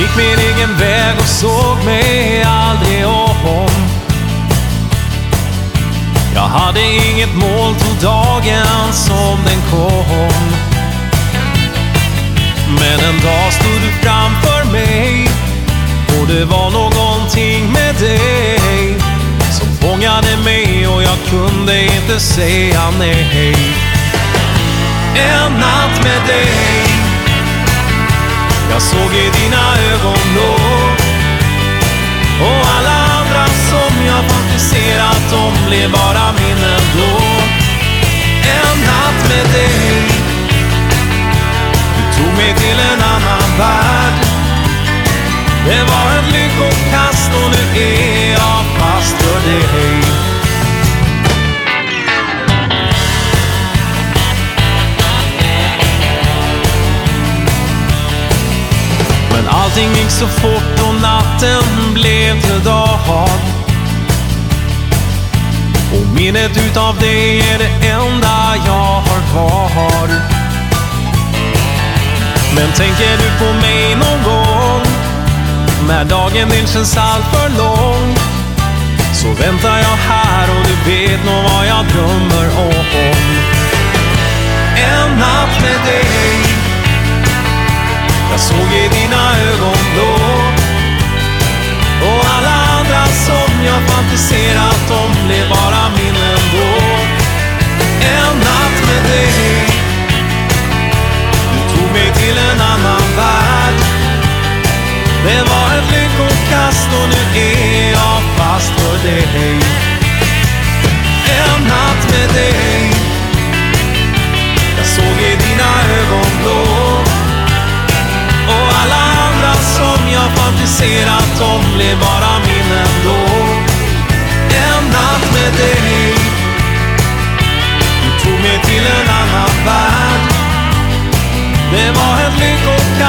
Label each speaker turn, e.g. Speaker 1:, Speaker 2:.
Speaker 1: Gick min egen väg och såg mig aldrig om. Jag hade inget mål, tog dagen som den kom. Men en dag stod du framför mig, och det var någonting med dig som fångade mig, och jag kunde inte säga nej. En natt med dig, jag såg i dina ögon då, och alla andra som jag fantiserat om blev bara minnen då. En natt med dig, du tog mig till en annan värld. Det var ett lyckokast och nu är jag fast för dig. Men allting gick så fort och natten blev till dag. Och minnet utav dig är det enda jag har kvar. Men tänker du på mig någon gång, när dagen din känns allt för lång, så väntar jag här och du vet nog vad jag drömmer om. En natt med dig, jag såg i dina ögon då, och alla andra som jag fantiserat om blev bara minnen då. En natt med dig, du tog mig till en annan värld. Det var ett lyckokast och nu är jag fast för dig. En natt med dig, jag såg i dina ögon då, och alla andra som jag fantiserat om blev bara minnen då. En natt med dig, du tog mig till en annan värld. Det var ett lyckokast